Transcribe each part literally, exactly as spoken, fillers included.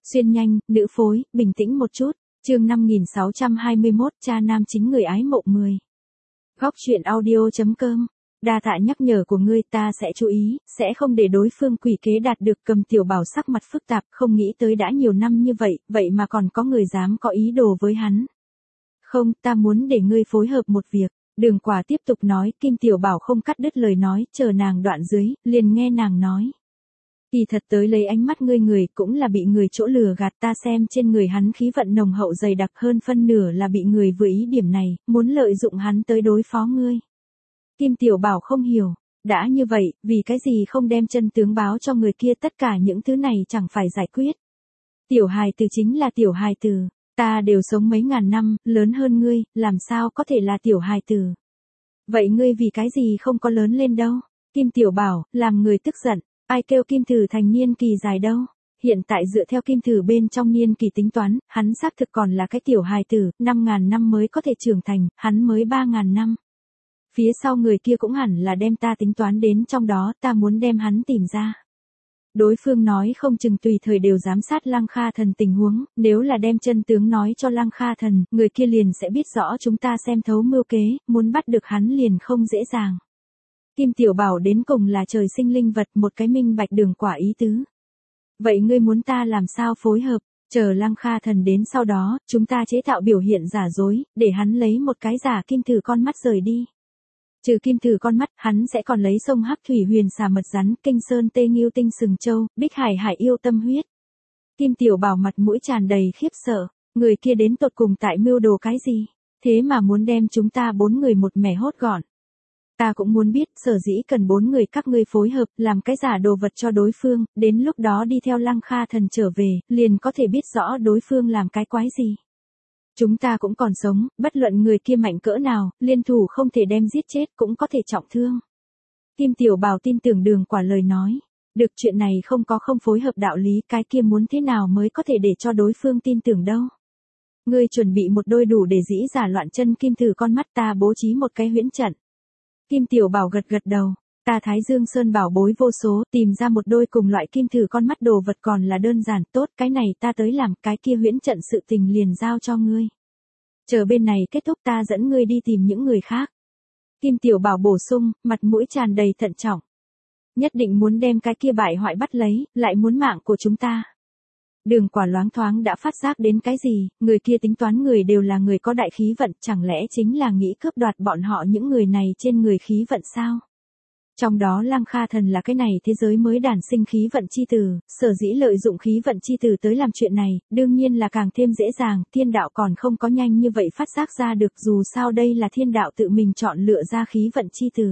Xuyên nhanh, nữ phối, bình tĩnh một chút. Chương năm nghìn sáu trăm hai mươi mốt, cha nam chính người ái mộ mười. Góc truyện audio chấm com. Đa tạ nhắc nhở của ngươi, ta sẽ chú ý, sẽ không để đối phương quỷ kế đạt được. Cầm Tiểu Bảo sắc mặt phức tạp, không nghĩ tới đã nhiều năm như vậy, vậy mà còn có người dám có ý đồ với hắn. Không, ta muốn để ngươi phối hợp một việc. Đường Quả tiếp tục nói. Kim Tiểu Bảo không cắt đứt lời nói, chờ nàng đoạn dưới, liền nghe nàng nói. Kỳ thật tới lấy ánh mắt ngươi người cũng là bị người chỗ lừa gạt, ta xem trên người hắn khí vận nồng hậu dày đặc, hơn phân nửa là bị người vừa ý điểm này, muốn lợi dụng hắn tới đối phó ngươi. Kim Tiểu Bảo không hiểu, đã như vậy, vì cái gì không đem chân tướng báo cho người kia, tất cả những thứ này chẳng phải giải quyết. Tiểu hài tử chính là tiểu hài tử, ta đều sống mấy ngàn năm, lớn hơn ngươi, làm sao có thể là tiểu hài tử. Vậy ngươi vì cái gì không có lớn lên đâu? Kim Tiểu Bảo, làm người tức giận. Ai kêu Kim Thử thành niên kỳ dài đâu? Hiện tại dựa theo Kim Thử bên trong niên kỳ tính toán, hắn xác thực còn là cái tiểu hài tử, năm ngàn năm mới có thể trưởng thành, hắn mới ba ngàn năm. Phía sau người kia cũng hẳn là đem ta tính toán đến trong đó, ta muốn đem hắn tìm ra. Đối phương nói không chừng tùy thời đều giám sát Lăng Kha Thần tình huống, nếu là đem chân tướng nói cho Lăng Kha Thần, người kia liền sẽ biết rõ chúng ta xem thấu mưu kế, muốn bắt được hắn liền không dễ dàng. Kim Tiểu Bảo đến cùng là trời sinh linh vật, một cái minh bạch Đường Quả ý tứ. Vậy ngươi muốn ta làm sao phối hợp, chờ Lăng Kha Thần đến sau đó, chúng ta chế tạo biểu hiện giả dối, để hắn lấy một cái giả Kim Thử con mắt rời đi. Trừ Kim Thử con mắt, hắn sẽ còn lấy sông Hắc Thủy Huyền Xà Mật Rắn, Kinh Sơn Tê Nghiêu Tinh Sừng Châu, Bích Hải Hải Yêu Tâm Huyết. Kim Tiểu Bảo mặt mũi tràn đầy khiếp sợ, người kia đến tột cùng tại mưu đồ cái gì, thế mà muốn đem chúng ta bốn người một mẻ hốt gọn. Ta cũng muốn biết, sở dĩ cần bốn người các ngươi phối hợp, làm cái giả đồ vật cho đối phương, đến lúc đó đi theo Lăng Kha Thần trở về, liền có thể biết rõ đối phương làm cái quái gì. Chúng ta cũng còn sống, bất luận người kia mạnh cỡ nào, liên thủ không thể đem giết chết, cũng có thể trọng thương. Kim Tiểu Bảo tin tưởng Đường Quả lời nói. Được, chuyện này không có không phối hợp đạo lý, cái kia muốn thế nào mới có thể để cho đối phương tin tưởng đâu. Ngươi chuẩn bị một đôi đủ để dĩ giả loạn chân Kim Thử con mắt, ta bố trí một cái huyễn trận. Kim Tiểu Bảo gật gật đầu, ta Thái Dương Sơn bảo bối vô số, tìm ra một đôi cùng loại Kim Thử con mắt đồ vật còn là đơn giản, tốt, cái này ta tới làm, cái kia huyễn trận sự tình liền giao cho ngươi. Chờ bên này kết thúc ta dẫn ngươi đi tìm những người khác. Kim Tiểu Bảo bổ sung, mặt mũi tràn đầy thận trọng. Nhất định muốn đem cái kia bại hoại bắt lấy, lại muốn mạng của chúng ta. Đường Quả loáng thoáng đã phát giác đến cái gì, người kia tính toán người đều là người có đại khí vận, chẳng lẽ chính là nghĩ cướp đoạt bọn họ những người này trên người khí vận sao? Trong đó Lăng Kha Thần là cái này thế giới mới đản sinh khí vận chi tử, sở dĩ lợi dụng khí vận chi tử tới làm chuyện này, đương nhiên là càng thêm dễ dàng, thiên đạo còn không có nhanh như vậy phát giác ra được, dù sao đây là thiên đạo tự mình chọn lựa ra khí vận chi tử.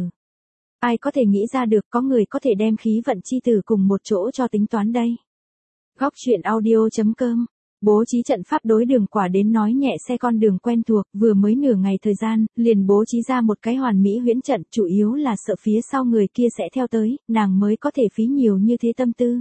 Ai có thể nghĩ ra được có người có thể đem khí vận chi tử cùng một chỗ cho tính toán đây. Góc truyện audio chấm com. Bố trí trận pháp đối Đường Quả đến nói nhẹ xe con đường quen thuộc, vừa mới nửa ngày thời gian, liền bố trí ra một cái hoàn mỹ huyễn trận, chủ yếu là sợ phía sau người kia sẽ theo tới, nàng mới có thể phí nhiều như thế tâm tư.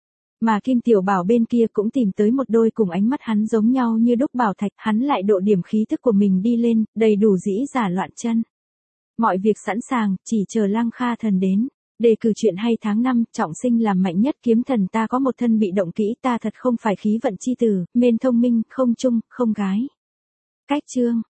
Mà Kim Tiểu Bảo bên kia cũng tìm tới một đôi cùng ánh mắt hắn giống nhau như đúc bảo thạch, hắn lại độ điểm khí thức của mình đi lên, đầy đủ dĩ giả loạn chân. Mọi việc sẵn sàng, chỉ chờ Lăng Kha Thần đến. Đề cử chuyện hay tháng năm, trọng sinh làm mạnh nhất kiếm thần, ta có một thân bị động kỹ, ta thật không phải khí vận chi tử, mên thông minh, không chung, không gái. Cách chương.